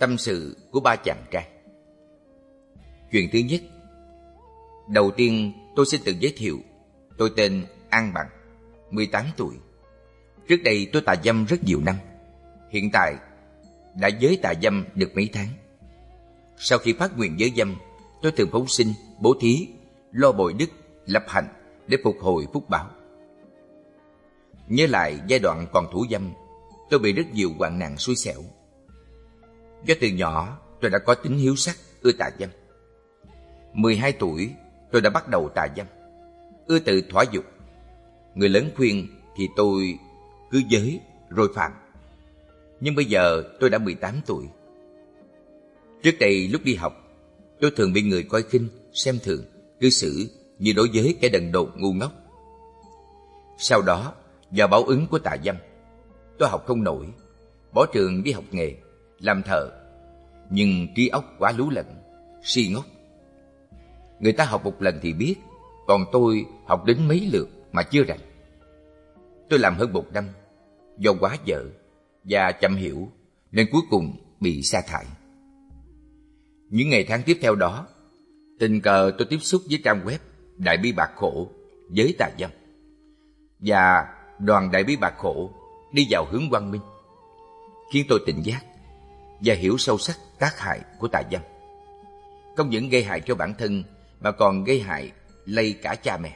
Tâm sự của ba chàng trai. Chuyện thứ nhất. Đầu tiên tôi xin tự giới thiệu. Tôi tên An Bằng, 18 tuổi. Trước đây tôi tà dâm rất nhiều năm. Hiện tại đã giới tà dâm được mấy tháng. Sau khi phát nguyện giới dâm, tôi thường phóng sinh, bố thí, lo bồi đức, lập hạnh để phục hồi phúc báo. Nhớ lại giai đoạn còn thủ dâm, tôi bị rất nhiều hoạn nạn xui xẻo. Do từ nhỏ tôi đã có tính hiếu sắc, ưa tà dâm. 12 tuổi tôi đã bắt đầu tà dâm, ưa tự thỏa dục. Người lớn khuyên thì tôi cứ giới rồi phạm. Nhưng bây giờ tôi đã 18 tuổi. Trước đây lúc đi học, tôi thường bị người coi khinh, xem thường, cư xử như đối với kẻ đần độn ngu ngốc. Sau đó, do báo ứng của tà dâm, tôi học không nổi, bỏ trường đi học nghề, làm thợ. Nhưng trí óc quá lú lẫn, si ngốc. Người ta học một lần thì biết, còn tôi học đến mấy lượt mà chưa rành. Tôi làm hơn 1 năm, do quá dở và chậm hiểu nên cuối cùng bị sa thải. Những ngày tháng tiếp theo đó, tình cờ tôi tiếp xúc với trang web Đại Bi Bạc Khổ giới tà dâm, và đoàn Đại Bi Bạc Khổ đi vào hướng quang minh, khiến tôi tỉnh giác và hiểu sâu sắc tác hại của tà dâm. Không những gây hại cho bản thân mà còn gây hại lây cả cha mẹ.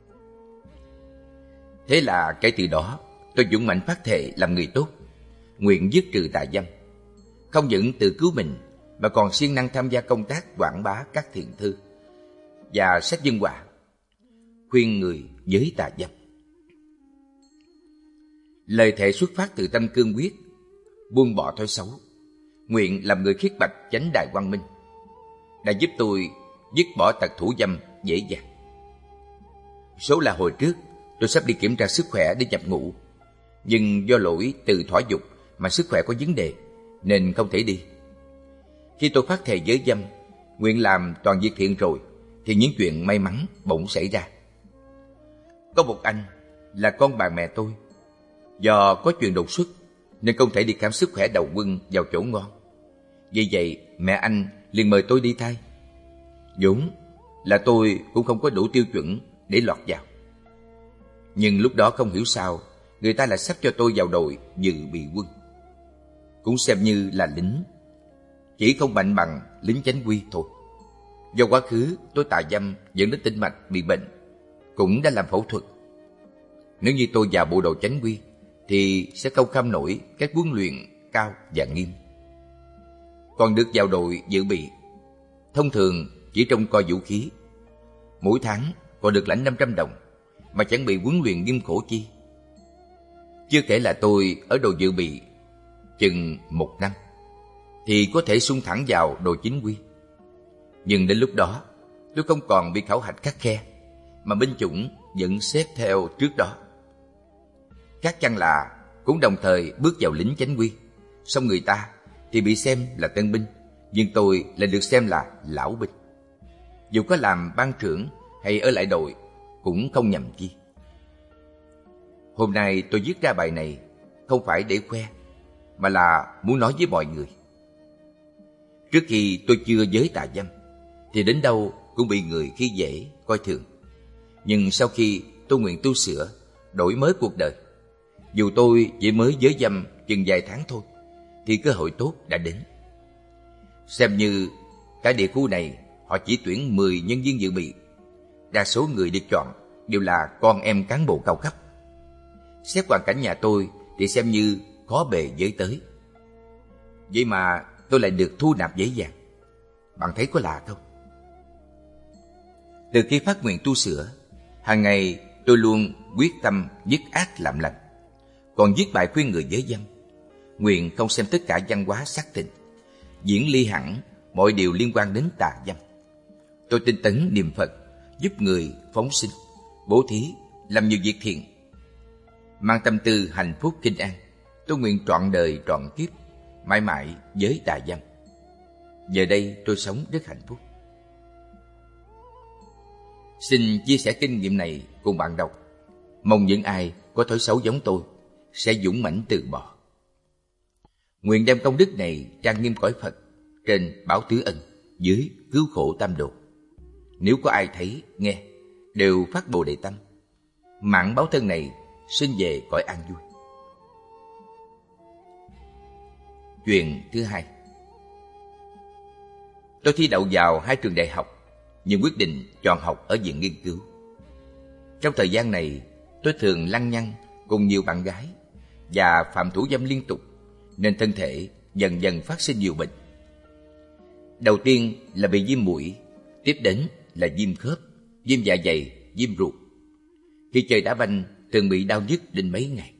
Thế là kể từ đó, tôi dũng mãnh phát thệ làm người tốt, nguyện dứt trừ tà dâm. Không những tự cứu mình mà còn siêng năng tham gia công tác quảng bá các thiện thư và sách dân họa, khuyên người giới tà dâm. Lời thệ xuất phát từ tâm cương quyết, buông bỏ thói xấu, nguyện làm người khiết bạch chánh đại quang minh, đã giúp tôi dứt bỏ tật thủ dâm dễ dàng. Số là hồi trước tôi sắp đi kiểm tra sức khỏe để nhập ngũ, nhưng do lỗi từ thỏa dục mà sức khỏe có vấn đề nên không thể đi. Khi tôi phát thệ giới dâm, nguyện làm toàn việc thiện rồi, thì những chuyện may mắn bỗng xảy ra. Có một anh là con bạn mẹ tôi, do có chuyện đột xuất nên không thể đi khám sức khỏe đầu quân vào chỗ ngon. Vì vậy mẹ anh liền mời tôi đi thay. Vốn là tôi cũng không có đủ tiêu chuẩn để lọt vào, nhưng lúc đó không hiểu sao người ta lại sắp cho tôi vào đội dự bị quân, cũng xem như là lính, chỉ không mạnh bằng lính chánh quy thôi. Do quá khứ tôi tà dâm dẫn đến tĩnh mạch bị bệnh, cũng đã làm phẫu thuật. Nếu như tôi vào bộ đội chánh quy thì sẽ không kham nổi các huấn luyện cao và nghiêm. Còn được vào đội dự bị, thông thường chỉ trông coi vũ khí, mỗi tháng còn được lãnh 500 đồng mà chẳng bị huấn luyện nghiêm khổ chi. Chưa kể là tôi ở đội dự bị chừng 1 năm thì có thể xung thẳng vào đội chính quy. Nhưng đến lúc đó tôi không còn bị khảo hạch khắt khe, mà binh chủng vẫn xếp theo trước đó. Chắc chắn là cũng đồng thời bước vào lính chánh quy, song người ta thì bị xem là tân binh, nhưng tôi lại được xem là lão binh. Dù có làm ban trưởng hay ở lại đội cũng không nhầm chi. Hôm nay tôi viết ra bài này không phải để khoe, mà là muốn nói với mọi người. Trước khi tôi chưa giới tà dâm thì đến đâu cũng bị người khi dễ, coi thường. Nhưng sau khi tôi nguyện tu sửa, đổi mới cuộc đời, dù tôi chỉ mới giới dâm chừng vài tháng thôi, thì cơ hội tốt đã đến. Xem như cả địa khu này họ chỉ tuyển 10 nhân viên dự bị. Đa số người được chọn đều là con em cán bộ cao cấp. Xét hoàn cảnh nhà tôi thì xem như khó bề với tới. Vậy mà tôi lại được thu nạp dễ dàng. Bạn thấy có lạ không? Từ khi phát nguyện tu sửa, hàng ngày tôi luôn quyết tâm dứt ác làm lành, còn viết bài khuyên người giới dâm, nguyện không xem tất cả văn hóa sắc tình, diễn ly hẳn mọi điều liên quan đến tà dâm. Tôi tinh tấn niệm Phật, giúp người phóng sinh, bố thí, làm nhiều việc thiện. Mang tâm tư hạnh phúc kinh an, tôi nguyện trọn đời trọn kiếp, mãi mãi với tà dâm. Giờ đây tôi sống rất hạnh phúc. Xin chia sẻ kinh nghiệm này cùng bạn đọc. Mong những ai có thói xấu giống tôi sẽ dũng mãnh từ bỏ. Nguyện đem công đức này trang nghiêm cõi Phật, trên báo tứ ân, dưới cứu khổ tam độ. Nếu có ai thấy, nghe, đều phát Bồ Đề tâm, mạng báo thân này sinh về cõi an vui. Chuyện thứ hai. Tôi thi đậu vào 2 trường đại học, nhưng quyết định chọn học ở viện nghiên cứu. Trong thời gian này, tôi thường lăng nhăng cùng nhiều bạn gái và phạm thủ dâm liên tục, nên thân thể dần dần phát sinh nhiều bệnh. Đầu tiên là bị viêm mũi, tiếp đến là viêm khớp, viêm dạ dày, viêm ruột. Khi chơi đá banh thường bị đau nhức đến mấy ngày.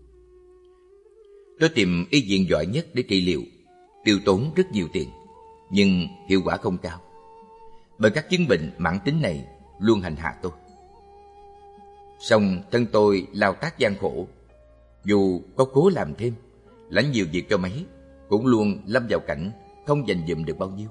Tôi tìm y viện giỏi nhất để trị liệu, tiêu tốn rất nhiều tiền, nhưng hiệu quả không cao, bởi các chứng bệnh mãn tính này luôn hành hạ tôi. Song thân tôi lao tác gian khổ, dù có cố làm thêm, lãnh nhiều việc cho mấy, cũng luôn lâm vào cảnh không dành dụm được bao nhiêu.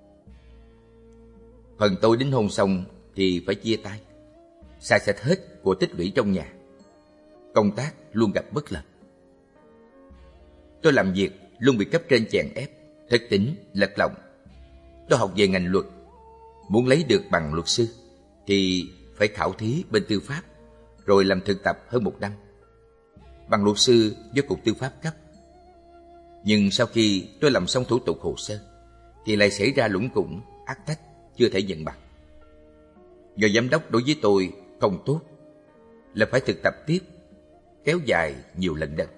Phần tôi đính hôn xong thì phải chia tay, xài sạch hết của tích lũy trong nhà. Công tác luôn gặp bất lợi. Tôi làm việc luôn bị cấp trên chèn ép, thất tín, lật lọng. Tôi học về ngành luật, muốn lấy được bằng luật sư thì phải khảo thí bên tư pháp, rồi làm thực tập hơn 1 năm. Bằng luật sư do Cục Tư pháp cấp. Nhưng sau khi tôi làm xong thủ tục hồ sơ thì lại xảy ra lủng củng, ác tách, chưa thể nhận bằng. Do giám đốc đối với tôi không tốt, là phải thực tập tiếp, kéo dài nhiều lần đợt.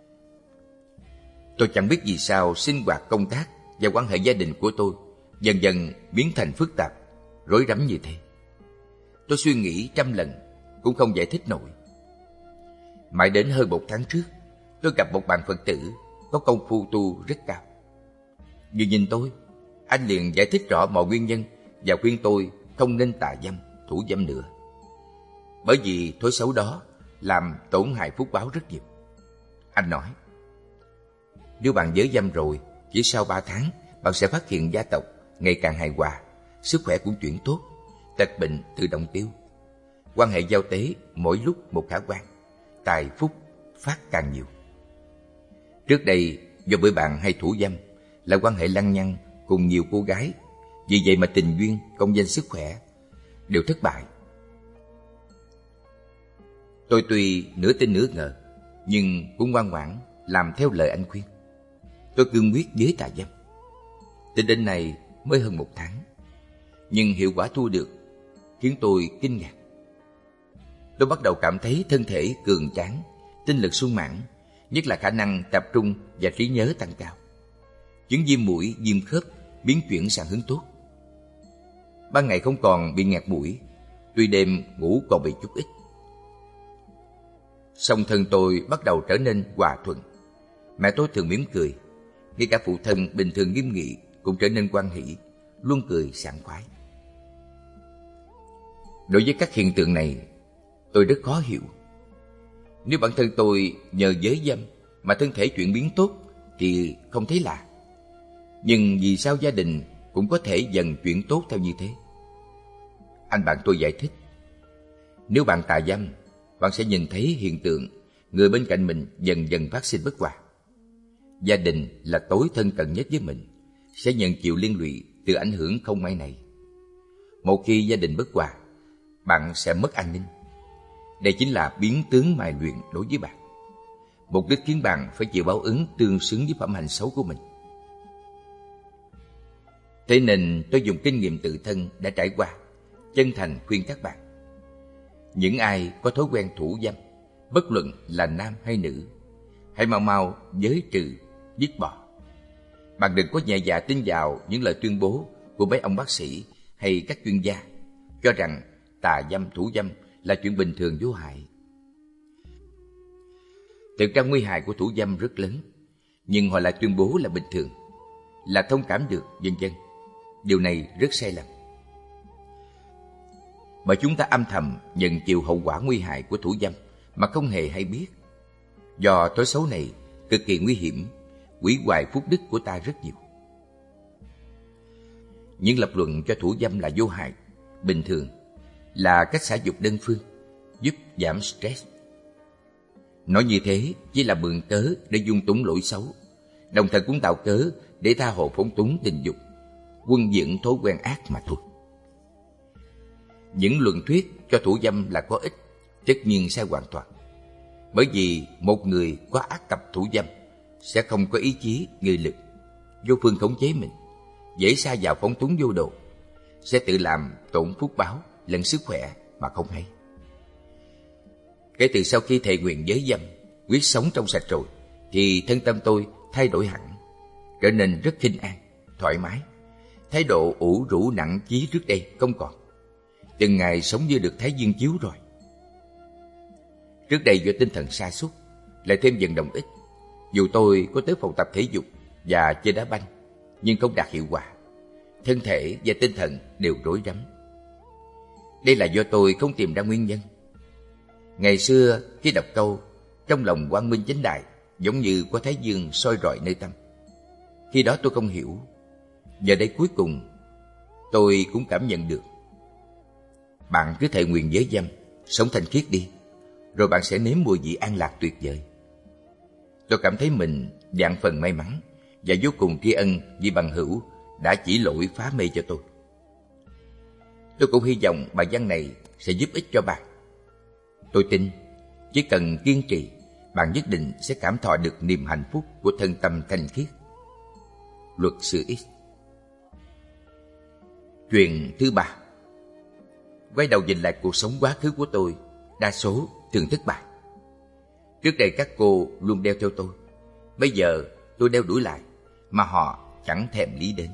Tôi chẳng biết vì sao sinh hoạt công tác và quan hệ gia đình của tôi dần dần biến thành phức tạp, rối rắm như thế. Tôi suy nghĩ trăm lần cũng không giải thích nổi. Mãi đến hơn 1 tháng trước, tôi gặp một bạn Phật tử có công phu tu rất cao. Vừa nhìn tôi, anh liền giải thích rõ mọi nguyên nhân và khuyên tôi không nên tà dâm, thủ dâm nữa, bởi vì thói xấu đó làm tổn hại phúc báo rất nhiều. Anh nói, nếu bạn giới dâm rồi, chỉ sau 3 tháng bạn sẽ phát hiện gia tộc ngày càng hài hòa, sức khỏe cũng chuyển tốt, tật bệnh tự động tiêu, quan hệ giao tế mỗi lúc một khả quan, tài phúc phát càng nhiều. Trước đây do bởi bạn hay thủ dâm, là quan hệ lăng nhăng cùng nhiều cô gái, vì vậy mà tình duyên, công danh, sức khỏe đều thất bại. Tôi tuy nửa tin nửa ngờ, nhưng cũng ngoan ngoãn làm theo lời anh khuyên. Tôi cương quyết với tà dâm. Tính đến nay mới hơn 1 tháng, nhưng hiệu quả thu được khiến tôi kinh ngạc. Tôi bắt đầu cảm thấy thân thể cường tráng, tinh lực sung mãn, nhất là khả năng tập trung và trí nhớ tăng cao. Chứng viêm mũi, viêm khớp biến chuyển sang hướng tốt. Ban ngày không còn bị nghẹt mũi, tuy đêm ngủ còn bị chút ít. Song thân tôi bắt đầu trở nên hòa thuận. Mẹ tôi thường mỉm cười, ngay cả phụ thân bình thường nghiêm nghị cũng trở nên hoan hỷ, luôn cười sảng khoái. Đối với các hiện tượng này, tôi rất khó hiểu. Nếu bản thân tôi nhờ giới dâm mà thân thể chuyển biến tốt thì không thấy lạ. Nhưng vì sao gia đình cũng có thể dần chuyển tốt theo như thế? Anh bạn tôi giải thích, nếu bạn tà dâm, bạn sẽ nhìn thấy hiện tượng người bên cạnh mình dần dần phát sinh bất hòa. Gia đình là tối thân cận nhất với mình, sẽ nhận chịu liên lụy từ ảnh hưởng không may này. Một khi gia đình bất hòa, bạn sẽ mất an ninh. Đây chính là biến tướng mài luyện đối với bạn, mục đích khiến bạn phải chịu báo ứng tương xứng với phẩm hành xấu của mình. Thế nên tôi dùng kinh nghiệm tự thân đã trải qua, chân thành khuyên các bạn. Những ai có thói quen thủ dâm, bất luận là nam hay nữ, hãy mau mau giới trừ, dứt bỏ. Bạn đừng có nhẹ dạ tin vào những lời tuyên bố của mấy ông bác sĩ hay các chuyên gia, cho rằng tà dâm, thủ dâm là chuyện bình thường vô hại. Thực ra nguy hại của thủ dâm rất lớn, nhưng họ lại tuyên bố là bình thường, là thông cảm được, vân vân. Điều này rất sai lầm. Bởi chúng ta âm thầm nhận chịu hậu quả nguy hại của thủ dâm mà không hề hay biết. Do thói xấu này cực kỳ nguy hiểm, hủy hoại phúc đức của ta rất nhiều. Những lập luận cho thủ dâm là vô hại, bình thường, là cách xả dục đơn phương, giúp giảm stress. Nói như thế chỉ là mượn cớ để dung túng lỗi xấu, đồng thời cũng tạo cớ để tha hồ phóng túng tình dục, quân dưỡng thói quen ác mà thôi. Những luận thuyết cho thủ dâm là có ích, tất nhiên sai hoàn toàn. Bởi vì một người có ác tập thủ dâm sẽ không có ý chí, nghị lực, vô phương khống chế mình, dễ sa vào phóng túng vô độ, sẽ tự làm tổn phúc báo lẫn sức khỏe mà không hay. Kể từ sau khi thệ nguyện giới dâm, quyết sống trong sạch rồi, thì thân tâm tôi thay đổi hẳn, trở nên rất khinh an, thoải mái. Thái độ ủ rũ nặng chí trước đây không còn. Từng ngày sống như được Thái Dương chiếu rồi. Trước đây do tinh thần sa sút, lại thêm vận động ít, dù tôi có tới phòng tập thể dục và chơi đá banh, nhưng không đạt hiệu quả. Thân thể và tinh thần đều rối rắm. Đây là do tôi không tìm ra nguyên nhân. Ngày xưa khi đọc câu trong lòng quang minh chánh đại, giống như có Thái Dương soi rọi nơi tâm, khi đó tôi không hiểu. Giờ đây cuối cùng tôi cũng cảm nhận được. Bạn cứ thệ nguyện giới dâm, sống thanh khiết đi, rồi bạn sẽ nếm mùi vị an lạc tuyệt vời. Tôi cảm thấy mình vạn phần may mắn và vô cùng tri ân vì bằng hữu đã chỉ lỗi phá mê cho tôi. Tôi cũng hy vọng bài văn này sẽ giúp ích cho bạn. Tôi tin chỉ cần kiên trì, bạn nhất định sẽ cảm thọ được niềm hạnh phúc của thân tâm thanh khiết. Luật sư X. Chuyện thứ 3. Quay đầu nhìn lại cuộc sống quá khứ của tôi, đa số thường thất bại. Trước đây các cô luôn đeo theo tôi, bây giờ tôi đeo đuổi lại, mà họ chẳng thèm lý đến.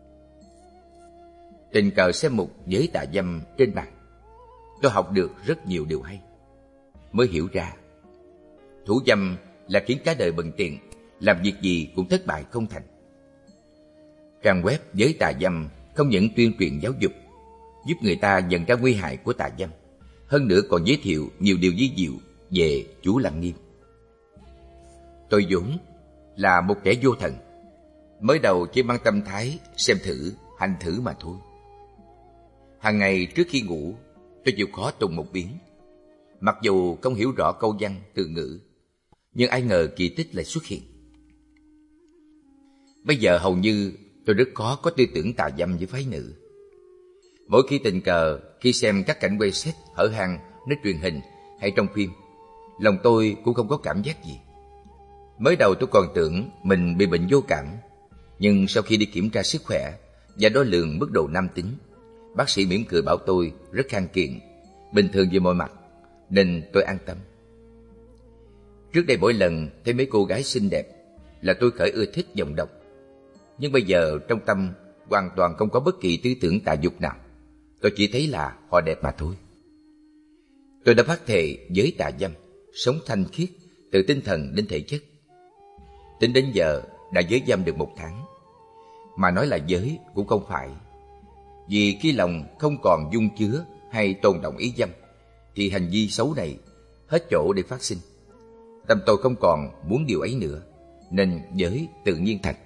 Tình cờ xem một giới tà dâm trên mạng, tôi học được rất nhiều điều hay. Mới hiểu ra, thủ dâm là khiến cả đời bần tiện, làm việc gì cũng thất bại không thành. Trang web giới tà dâm không những tuyên truyền giáo dục, giúp người ta nhận ra nguy hại của tà dâm, hơn nữa còn giới thiệu nhiều điều vi diệu về Chú Lăng Nghiêm. Tôi vốn là một kẻ vô thần, mới đầu chỉ mang tâm thái xem thử, hành thử mà thôi. Hàng ngày trước khi ngủ, tôi chịu khó tụng một biến. Mặc dù không hiểu rõ câu văn từ ngữ, nhưng ai ngờ kỳ tích lại xuất hiện. Bây giờ hầu như tôi rất khó có tư tưởng tà dâm với phái nữ. Mỗi khi tình cờ, khi xem các cảnh quay set hở hang nơi truyền hình hay trong phim, lòng tôi cũng không có cảm giác gì. Mới đầu tôi còn tưởng mình bị bệnh vô cảm, nhưng sau khi đi kiểm tra sức khỏe và đo lường mức độ nam tính, bác sĩ mỉm cười bảo tôi rất khang kiện, bình thường về mọi mặt, nên tôi an tâm. Trước đây mỗi lần thấy mấy cô gái xinh đẹp là tôi khởi ưa thích vọng động, nhưng bây giờ trong tâm hoàn toàn không có bất kỳ tư tưởng tà dục nào. Tôi chỉ thấy là họ đẹp mà thôi. Tôi đã phát thệ giới tà dâm, sống thanh khiết từ tinh thần đến thể chất. Tính đến giờ đã giới dâm được 1 tháng. Mà nói là giới cũng không phải, vì khi lòng không còn dung chứa hay tồn động ý dâm, thì hành vi xấu này hết chỗ để phát sinh. Tâm tôi không còn muốn điều ấy nữa, nên giới tự nhiên thành.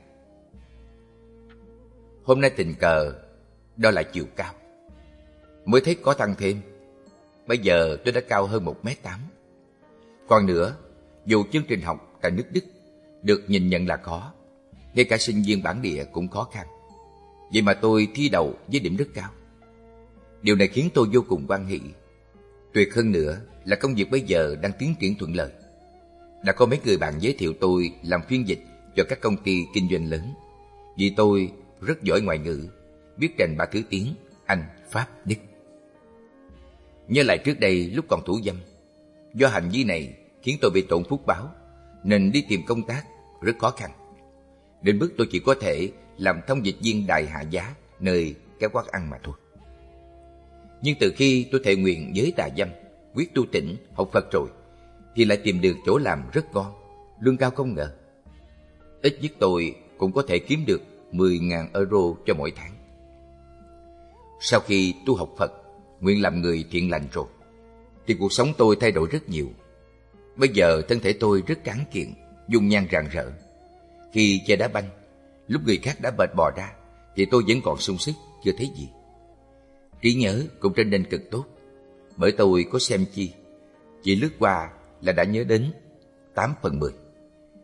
Hôm nay tình cờ đó là chiều cao, mới thấy có tăng thêm. Bây giờ tôi đã cao hơn 1m8. Còn nữa, dù chương trình học tại nước Đức được nhìn nhận là khó, ngay cả sinh viên bản địa cũng khó khăn, vậy mà tôi thi đậu với điểm rất cao. Điều này khiến tôi vô cùng hoan hỷ. Tuyệt hơn nữa là công việc bây giờ đang tiến triển thuận lợi. Đã có mấy người bạn giới thiệu tôi làm phiên dịch cho các công ty kinh doanh lớn, vì tôi rất giỏi ngoại ngữ, biết rành 3 thứ tiếng Anh, Pháp, Đức. Nhớ lại trước đây lúc còn thủ dâm, do hành vi này khiến tôi bị tổn phúc báo, nên đi tìm công tác rất khó khăn. Đến mức tôi chỉ có thể làm thông dịch viên đài hạ giá nơi các quán ăn mà thôi. Nhưng từ khi tôi thệ nguyện giới tà dâm, quyết tu tỉnh, học Phật rồi, thì lại tìm được chỗ làm rất ngon, lương cao không ngờ. Ít nhất tôi cũng có thể kiếm được 10.000 euro cho mỗi tháng. Sau khi tu học Phật, nguyện làm người thiện lành rồi, thì cuộc sống tôi thay đổi rất nhiều. Bây giờ thân thể tôi rất tráng kiện, dung nhan rạng rỡ. Khi chơi đá banh, lúc người khác đã mệt bò ra, thì tôi vẫn còn sung sức, chưa thấy gì. Trí nhớ cũng trở nên cực tốt, bởi tôi có xem chi, chỉ lướt qua là đã nhớ đến 8/10.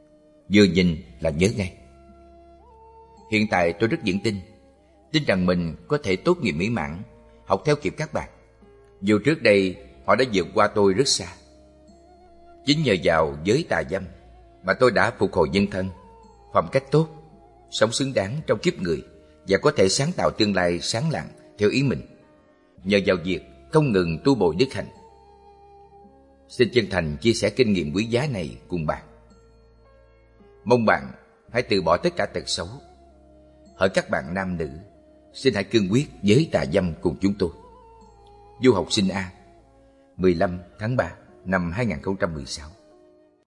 vừa nhìn là nhớ ngay. Hiện tại tôi rất vững tin rằng mình có thể tốt nghiệp mỹ mãn, học theo kịp các bạn. Dù trước đây họ đã vượt qua tôi rất xa. Chính nhờ vào giới tà dâm mà tôi đã phục hồi nhân thân, phẩm cách tốt, sống xứng đáng trong kiếp người và có thể sáng tạo tương lai sáng lạng theo ý mình, nhờ vào việc không ngừng tu bồi đức hạnh. Xin chân thành chia sẻ kinh nghiệm quý giá này cùng bạn. Mong bạn hãy từ bỏ tất cả tật xấu. Hỡi các bạn nam nữ, xin hãy cương quyết giới tà dâm cùng chúng tôi. Du học sinh A, 15 tháng 3 năm 2016.